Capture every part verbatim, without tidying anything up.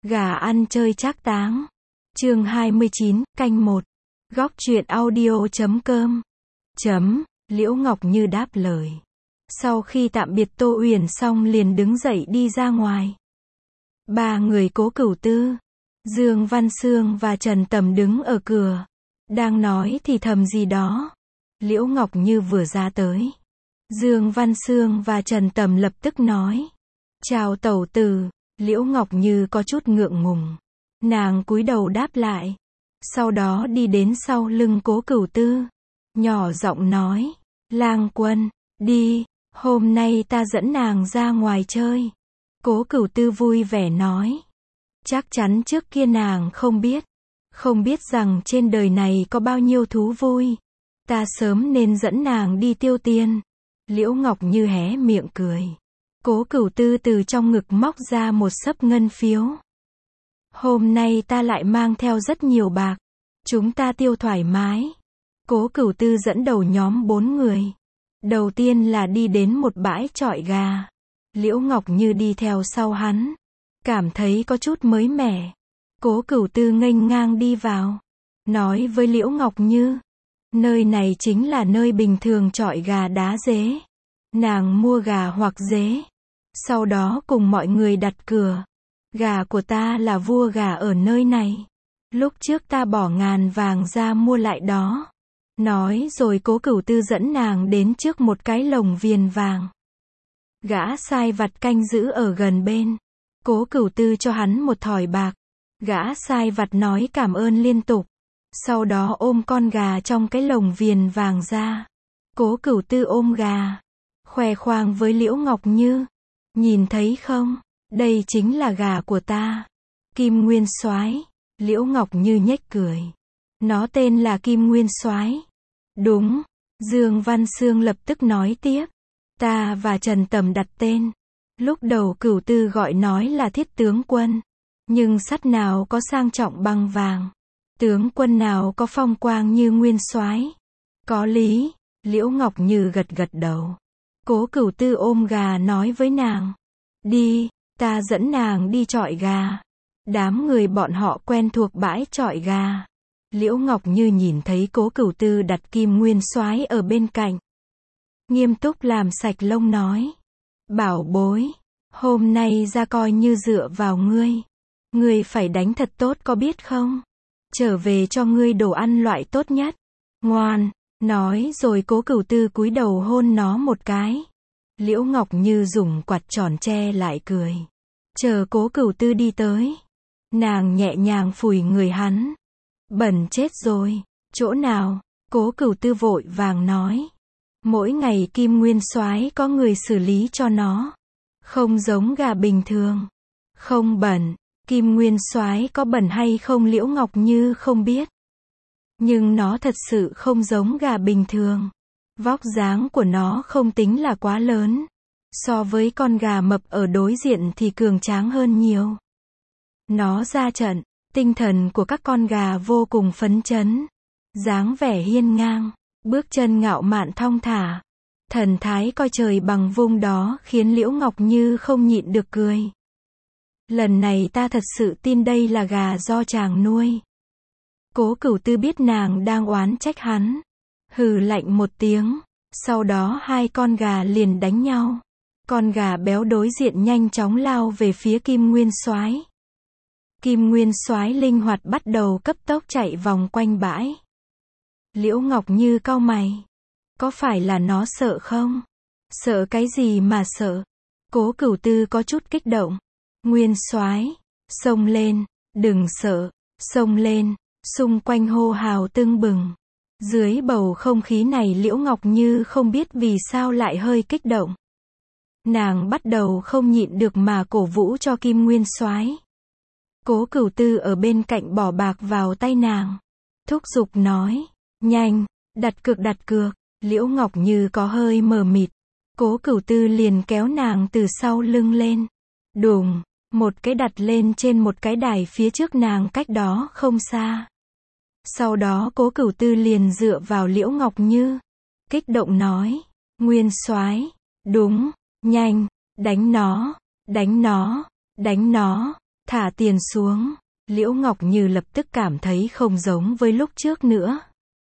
Gà ăn chơi trác táng. Chương hai mươi chín, canh một. Góc truyện audio chấm com. Chấm, Liễu Ngọc Như đáp lời. Sau khi tạm biệt Tô Uyển xong liền đứng dậy đi ra ngoài. Ba người Cố Cửu Tư, Dương Văn Xương và Trần Tầm đứng ở cửa, đang nói thì thầm gì đó. Liễu Ngọc Như vừa ra tới, Dương Văn Xương và Trần Tầm lập tức nói: "Chào tẩu tử." Liễu Ngọc Như có chút ngượng ngùng, nàng cúi đầu đáp lại, sau đó đi đến sau lưng Cố Cửu Tư, nhỏ giọng nói: "Lang Quân, đi, hôm nay ta dẫn nàng ra ngoài chơi." Cố Cửu Tư vui vẻ nói: "Chắc chắn trước kia nàng không biết, không biết rằng trên đời này có bao nhiêu thú vui, ta sớm nên dẫn nàng đi tiêu tiền." Liễu Ngọc Như hé miệng cười. Cố Cửu Tư từ trong ngực móc ra một xấp ngân phiếu. "Hôm nay ta lại mang theo rất nhiều bạc, chúng ta tiêu thoải mái." Cố Cửu Tư dẫn đầu nhóm bốn người. Đầu tiên là đi đến một bãi chọi gà. Liễu Ngọc Như đi theo sau hắn, cảm thấy có chút mới mẻ. Cố Cửu Tư nghênh ngang đi vào, nói với Liễu Ngọc Như: "Nơi này chính là nơi bình thường chọi gà đá dế. Nàng mua gà hoặc dế, sau đó cùng mọi người đặt cược. Gà của ta là vua gà ở nơi này. Lúc trước ta bỏ ngàn vàng ra mua lại đó." Nói rồi Cố Cửu Tư dẫn nàng đến trước một cái lồng viền vàng. Gã sai vặt canh giữ ở gần bên. Cố Cửu Tư cho hắn một thỏi bạc. Gã sai vặt nói cảm ơn liên tục, sau đó ôm con gà trong cái lồng viền vàng ra. Cố Cửu Tư ôm gà, khoe khoang với Liễu Ngọc Như: "Nhìn thấy không, đây chính là gà của ta, Kim Nguyên Soái." Liễu Ngọc Như nhếch cười: "Nó tên là Kim Nguyên Soái." "Đúng." Dương Văn Xương lập tức nói tiếp: "Ta và Trần Tầm đặt tên. Lúc đầu Cửu Tư gọi nói là Thiết Tướng Quân, nhưng sắt nào có sang trọng bằng vàng, tướng quân nào có phong quang như Nguyên Soái." "Có lý." Liễu Ngọc Như gật gật đầu. Cố Cửu Tư ôm gà nói với nàng: "Đi, ta dẫn nàng đi chọi gà." Đám người bọn họ quen thuộc bãi chọi gà. Liễu Ngọc Như nhìn thấy Cố Cửu Tư đặt Kim Nguyên Soái ở bên cạnh, nghiêm túc làm sạch lông nói: "Bảo bối, hôm nay ra coi như dựa vào ngươi. Ngươi phải đánh thật tốt có biết không? Trở về cho ngươi đồ ăn loại tốt nhất. Ngoan." Nói rồi Cố Cửu Tư cúi đầu hôn nó một cái. Liễu Ngọc Như dùng quạt tròn che lại cười. Chờ Cố Cửu Tư đi tới, nàng nhẹ nhàng phủi người hắn. "Bẩn chết rồi." "Chỗ nào?" Cố Cửu Tư vội vàng nói. "Mỗi ngày Kim Nguyên Soái có người xử lý cho nó. Không giống gà bình thường." "Không bẩn." Kim Nguyên Soái có bẩn hay không Liễu Ngọc Như không biết, nhưng nó thật sự không giống gà bình thường. Vóc dáng của nó không tính là quá lớn, so với con gà mập ở đối diện thì cường tráng hơn nhiều. Nó ra trận, tinh thần của các con gà vô cùng phấn chấn, dáng vẻ hiên ngang, bước chân ngạo mạn thong thả, thần thái coi trời bằng vung đó khiến Liễu Ngọc Như không nhịn được cười. "Lần này ta thật sự tin đây là gà do chàng nuôi." Cố Cửu Tư biết nàng đang oán trách hắn, hừ lạnh một tiếng, sau đó hai con gà liền đánh nhau. Con gà béo đối diện nhanh chóng lao về phía Kim Nguyên Soái. Kim Nguyên Soái linh hoạt bắt đầu cấp tốc chạy vòng quanh bãi. Liễu Ngọc Như cau mày, có phải là nó sợ không? "Sợ cái gì mà sợ?" Cố Cửu Tư có chút kích động. "Nguyên Soái, xông lên, đừng sợ, xông lên." Xung quanh hô hào tưng bừng. Dưới bầu không khí này Liễu Ngọc Như không biết vì sao lại hơi kích động. Nàng bắt đầu không nhịn được mà cổ vũ cho Kim Nguyên Soái. Cố Cửu Tư ở bên cạnh bỏ bạc vào tay nàng, thúc giục nói: "Nhanh, đặt cược đặt cược." Liễu Ngọc Như có hơi mờ mịt. Cố Cửu Tư liền kéo nàng từ sau lưng lên. Đùng, một cái đặt lên trên một cái đài phía trước nàng cách đó không xa. Sau đó Cố Cửu Tư liền dựa vào Liễu Ngọc Như, kích động nói: "Nguyên Soái, đúng, nhanh, đánh nó, đánh nó, đánh nó." Thả tiền xuống, Liễu Ngọc Như lập tức cảm thấy không giống với lúc trước nữa.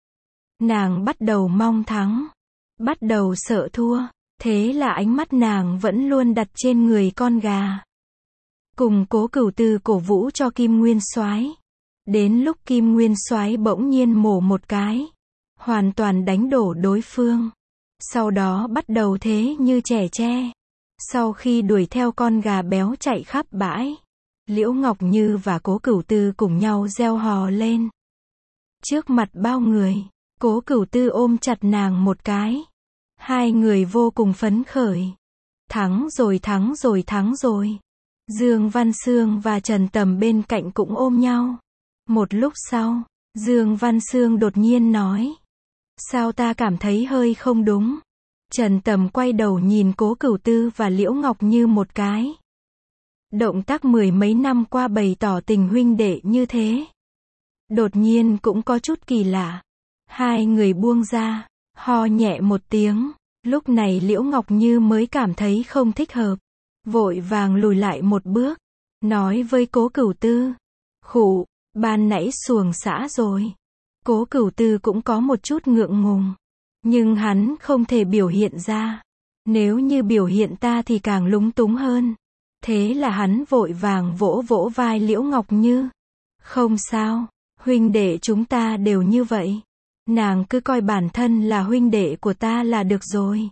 Nàng bắt đầu mong thắng, bắt đầu sợ thua, thế là ánh mắt nàng vẫn luôn đặt trên người con gà. Cùng Cố Cửu Tư cổ vũ cho Kim Nguyên Soái. Đến lúc Kim Nguyên Soái bỗng nhiên mổ một cái, hoàn toàn đánh đổ đối phương. Sau đó bắt đầu thế như trẻ tre. Sau khi đuổi theo con gà béo chạy khắp bãi, Liễu Ngọc Như và Cố Cửu Tư cùng nhau reo hò lên. Trước mặt bao người, Cố Cửu Tư ôm chặt nàng một cái. Hai người vô cùng phấn khởi. Thắng rồi, thắng rồi, thắng rồi. Dương Văn Xương và Trần Tầm bên cạnh cũng ôm nhau. Một lúc sau, Dương Văn Xương đột nhiên nói. Sao ta cảm thấy hơi không đúng? Trần Tầm quay đầu nhìn Cố Cửu Tư và Liễu Ngọc Như một cái. Động tác mười mấy năm qua bày tỏ tình huynh đệ như thế. Đột nhiên cũng có chút kỳ lạ. Hai người buông ra, ho nhẹ một tiếng. Lúc này Liễu Ngọc Như mới cảm thấy không thích hợp. Vội vàng lùi lại một bước. Nói với Cố Cửu Tư. Khụ, ban nãy xuồng xã rồi. Cố Cửu Tư cũng có một chút ngượng ngùng. Nhưng hắn không thể biểu hiện ra. Nếu như biểu hiện ta thì càng lúng túng hơn. Thế là hắn vội vàng vỗ vỗ vai Liễu Ngọc Như. Không sao, huynh đệ chúng ta đều như vậy. Nàng cứ coi bản thân là huynh đệ của ta là được rồi.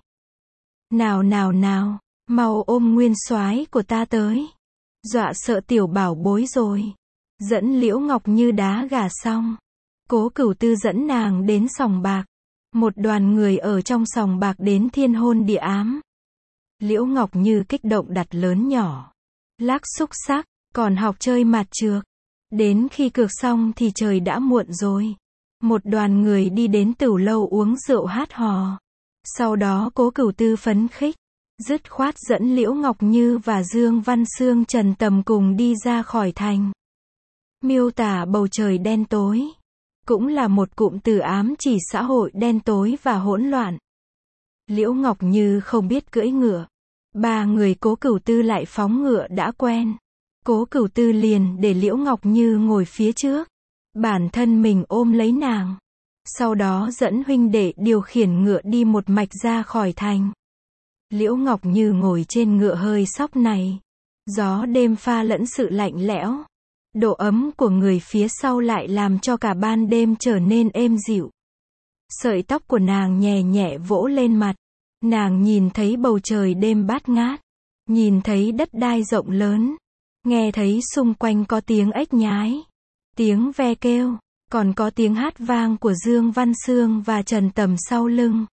Nào nào nào, mau ôm Nguyên Soái của ta tới. Dọa sợ tiểu bảo bối rồi. Dẫn Liễu Ngọc Như đá gà xong. Cố Cửu Tư dẫn nàng đến sòng bạc. Một đoàn người ở trong sòng bạc đến thiên hôn địa ám. Liễu Ngọc Như kích động đặt lớn nhỏ. Lắc xúc xắc, còn học chơi mạt trược. Đến khi cược xong thì trời đã muộn rồi. Một đoàn người đi đến tửu lâu uống rượu hát hò. Sau đó Cố Cửu Tư phấn khích, dứt khoát dẫn Liễu Ngọc Như và Dương Văn Xương Trần Tầm cùng đi ra khỏi thành. Miêu tả bầu trời đen tối. Cũng là một cụm từ ám chỉ xã hội đen tối và hỗn loạn. Liễu Ngọc Như không biết cưỡi ngựa. Ba người Cố Cửu Tư lại phóng ngựa đã quen. Cố Cửu Tư liền để Liễu Ngọc Như ngồi phía trước. Bản thân mình ôm lấy nàng. Sau đó dẫn huynh đệ điều khiển ngựa đi một mạch ra khỏi thành. Liễu Ngọc Như ngồi trên ngựa hơi sóc này. Gió đêm pha lẫn sự lạnh lẽo. Độ ấm của người phía sau lại làm cho cả ban đêm trở nên êm dịu. Sợi tóc của nàng nhẹ nhẹ vỗ lên mặt. Nàng nhìn thấy bầu trời đêm bát ngát. Nhìn thấy đất đai rộng lớn. Nghe thấy xung quanh có tiếng ếch nhái. Tiếng ve kêu. Còn có tiếng hát vang của Dương Văn Xương và Trần Tầm sau lưng.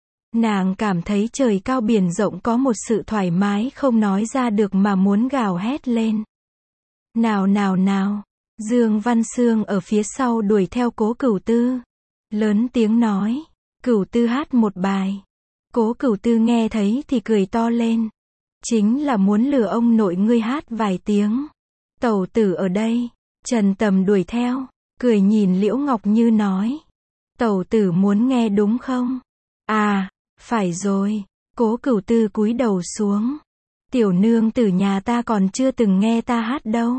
Nàng cảm thấy trời cao biển rộng có một sự thoải mái không nói ra được mà muốn gào hét lên. Nào nào nào, Dương Văn Xương ở phía sau đuổi theo Cố Cửu Tư. Lớn tiếng nói, Cửu Tư hát một bài. Cố Cửu Tư nghe thấy thì cười to lên. Chính là muốn lừa ông nội ngươi hát vài tiếng. Tẩu tử ở đây. Trần Tầm đuổi theo, cười nhìn Liễu Ngọc Như nói. Tẩu tử muốn nghe đúng không? À, phải rồi. Cố Cửu Tư cúi đầu xuống. Tiểu nương tử nhà ta còn chưa từng nghe ta hát đâu.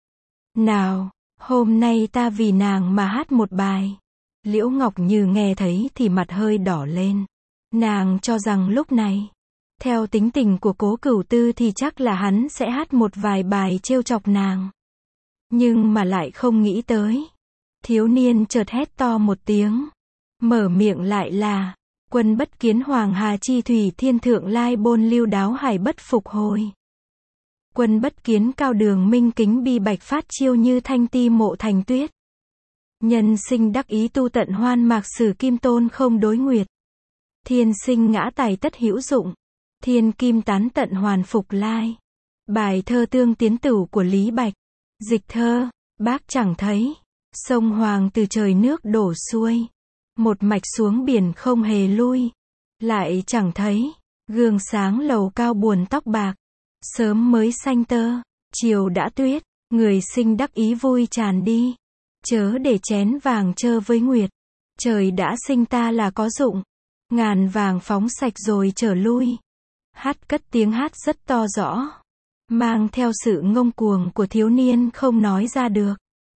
Nào, hôm nay ta vì nàng mà hát một bài. Liễu Ngọc Như nghe thấy thì mặt hơi đỏ lên. Nàng cho rằng lúc này, theo tính tình của Cố Cửu Tư thì chắc là hắn sẽ hát một vài bài trêu chọc nàng. Nhưng mà lại không nghĩ tới. Thiếu niên chợt hét to một tiếng. Mở miệng lại là, quân bất kiến hoàng hà chi thủy thiên thượng lai bôn lưu đáo hải bất phục hồi. Quân bất kiến cao đường minh kính bi bạch phát chiêu như thanh ti mộ thành tuyết. Nhân sinh đắc ý tu tận hoan mạc sử kim tôn không đối nguyệt. Thiên sinh ngã tài tất hữu dụng. Thiên kim tán tận hoàn phục lai. Bài thơ tương tiến tửu của Lý Bạch. Dịch thơ, bác chẳng thấy. Sông Hoàng từ trời nước đổ xuôi. Một mạch xuống biển không hề lui. Lại chẳng thấy. Gương sáng lầu cao buồn tóc bạc. Sớm mới xanh tơ. Chiều đã tuyết. Người sinh đắc ý vui tràn đi. Chớ để chén vàng chơ với nguyệt. Trời đã sinh ta là có dụng. Ngàn vàng phóng sạch rồi trở lui. Hát cất tiếng hát rất to rõ. mang theo sự ngông cuồng của thiếu niên không nói ra được.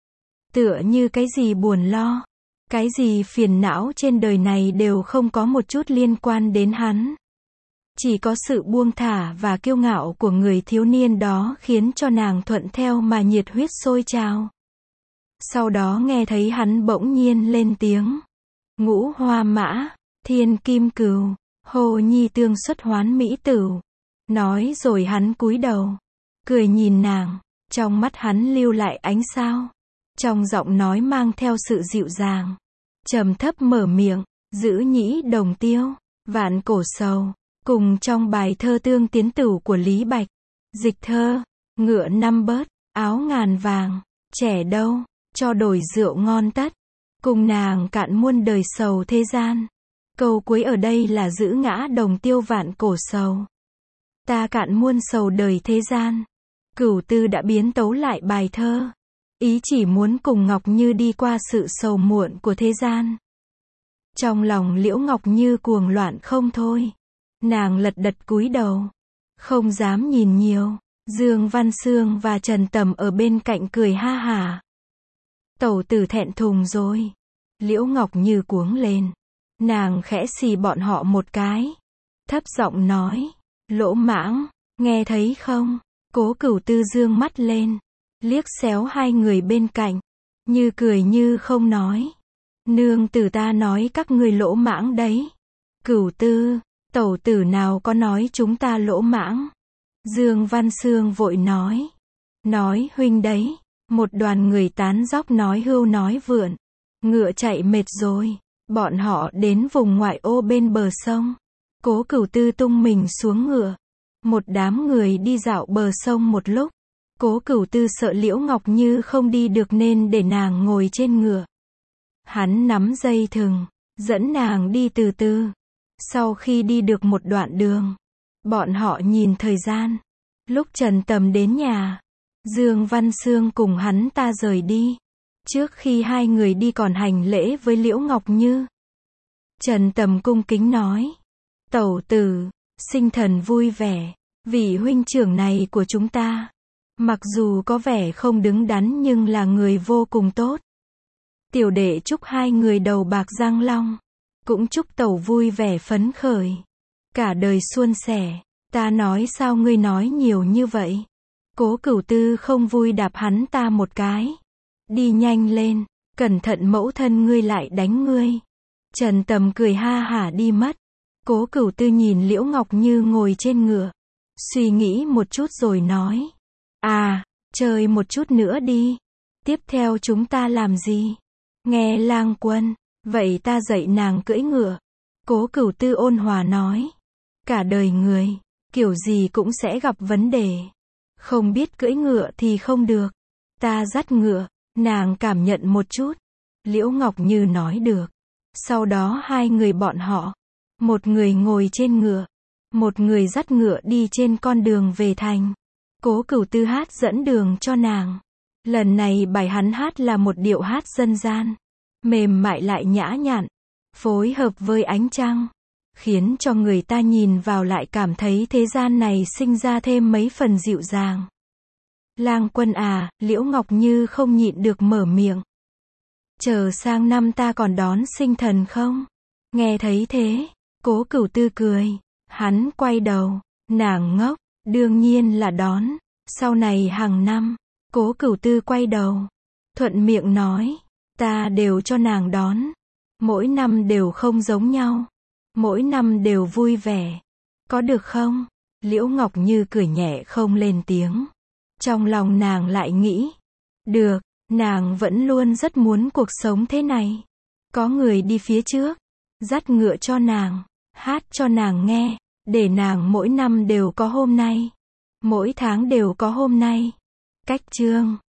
Tựa như cái gì buồn lo, cái gì phiền não trên đời này đều không có một chút liên quan đến hắn. Chỉ có sự buông thả và kiêu ngạo của người thiếu niên đó khiến cho nàng thuận theo mà nhiệt huyết sôi trào. Sau đó nghe thấy hắn bỗng nhiên lên tiếng. Ngũ hoa mã, thiên kim cừu, hồ nhi tương xuất hoán mỹ tửu. Nói rồi hắn cúi đầu, cười nhìn nàng, trong mắt hắn lưu lại ánh sao. Trong giọng nói mang theo sự dịu dàng, trầm thấp mở miệng, giữ nhĩ đồng tiêu, vạn cổ sầu. Cùng trong bài thơ Tương Tiến Tửu của Lý Bạch. Dịch thơ, ngựa năm bớt, áo ngàn vàng, trẻ đâu, cho đổi rượu ngon tất. Cùng nàng cạn muôn đời sầu thế gian. Câu cuối ở đây là giữ ngã đồng tiêu vạn cổ sầu. Ta cạn muôn sầu đời thế gian. Cửu Tư đã biến tấu lại bài thơ. Ý chỉ muốn cùng Ngọc Như đi qua sự sầu muộn của thế gian. Trong lòng Liễu Ngọc Như cuồng loạn không thôi. Nàng lật đật cúi đầu, không dám nhìn nhiều. Dương Văn Xương và Trần Tầm ở bên cạnh cười ha hả. Tẩu tử thẹn thùng rồi. Liễu Ngọc Như cuống lên. Nàng khẽ xì bọn họ một cái. Thấp giọng nói, lỗ mãng, nghe thấy không? Cố Cửu Tư dương mắt lên, liếc xéo hai người bên cạnh, như cười như không nói. Nương tử ta nói các ngươi lỗ mãng đấy. Cửu Tư, tẩu tử nào có nói chúng ta lỗ mãng. Dương Văn Xương vội nói. Nói huynh đấy. Một đoàn người tán dóc nói hưu nói vượn. Ngựa chạy mệt rồi. Bọn họ đến vùng ngoại ô bên bờ sông. Cố Cửu Tư tung mình xuống ngựa. Một đám người đi dạo bờ sông một lúc. Cố Cửu Tư sợ Liễu Ngọc Như không đi được nên để nàng ngồi trên ngựa. Hắn nắm dây thừng, dẫn nàng đi từ từ. Sau khi đi được một đoạn đường, bọn họ nhìn thời gian. Lúc Trần Tầm đến nhà, Dương Văn Xương cùng hắn ta rời đi. Trước khi hai người đi còn hành lễ với Liễu Ngọc Như. Trần Tầm cung kính nói. Tẩu tử, sinh thần vui vẻ. Vị huynh trưởng này của chúng ta, mặc dù có vẻ không đứng đắn nhưng là người vô cùng tốt. Tiểu đệ chúc hai người đầu bạc răng long. Cũng chúc tẩu vui vẻ phấn khởi. Cả đời suôn sẻ. Ta nói sao ngươi nói nhiều như vậy? Cố Cửu Tư không vui đạp hắn ta một cái. Đi nhanh lên, cẩn thận mẫu thân ngươi lại đánh ngươi. Trần Tầm cười ha hả đi mất. Cố Cửu Tư nhìn Liễu Ngọc Như ngồi trên ngựa. Suy nghĩ một chút rồi nói. À, chơi một chút nữa đi. Tiếp theo chúng ta làm gì? Nghe lang quân. Vậy ta dạy nàng cưỡi ngựa. Cố Cửu Tư ôn hòa nói. Cả đời người, kiểu gì cũng sẽ gặp vấn đề. Không biết cưỡi ngựa thì không được. Ta dắt ngựa, nàng cảm nhận một chút. Liễu Ngọc Như nói được. Sau đó hai người bọn họ. Một người ngồi trên ngựa. Một người dắt ngựa đi trên con đường về thành. Cố Cửu Tư hát dẫn đường cho nàng. Lần này bài hắn hát là một điệu hát dân gian. Mềm mại lại nhã nhặn. Phối hợp với ánh trăng. Khiến cho người ta nhìn vào lại cảm thấy thế gian này sinh ra thêm mấy phần dịu dàng. Lang quân à, Liễu Ngọc Như không nhịn được mở miệng. Chờ sang năm ta còn đón sinh thần không? Nghe thấy thế, Cố Cửu Tư cười. Hắn quay đầu. Nàng ngốc, đương nhiên là đón. Sau này hàng năm, Cố Cửu Tư quay đầu. Thuận miệng nói. Ta đều cho nàng đón. Mỗi năm đều không giống nhau. Mỗi năm đều vui vẻ. Có được không? Liễu Ngọc Như cười nhẹ không lên tiếng. Trong lòng nàng lại nghĩ. Được, nàng vẫn luôn rất muốn cuộc sống thế này. Có người đi phía trước. Dắt ngựa cho nàng. Hát cho nàng nghe. Để nàng mỗi năm đều có hôm nay. Mỗi tháng đều có hôm nay. Cách chương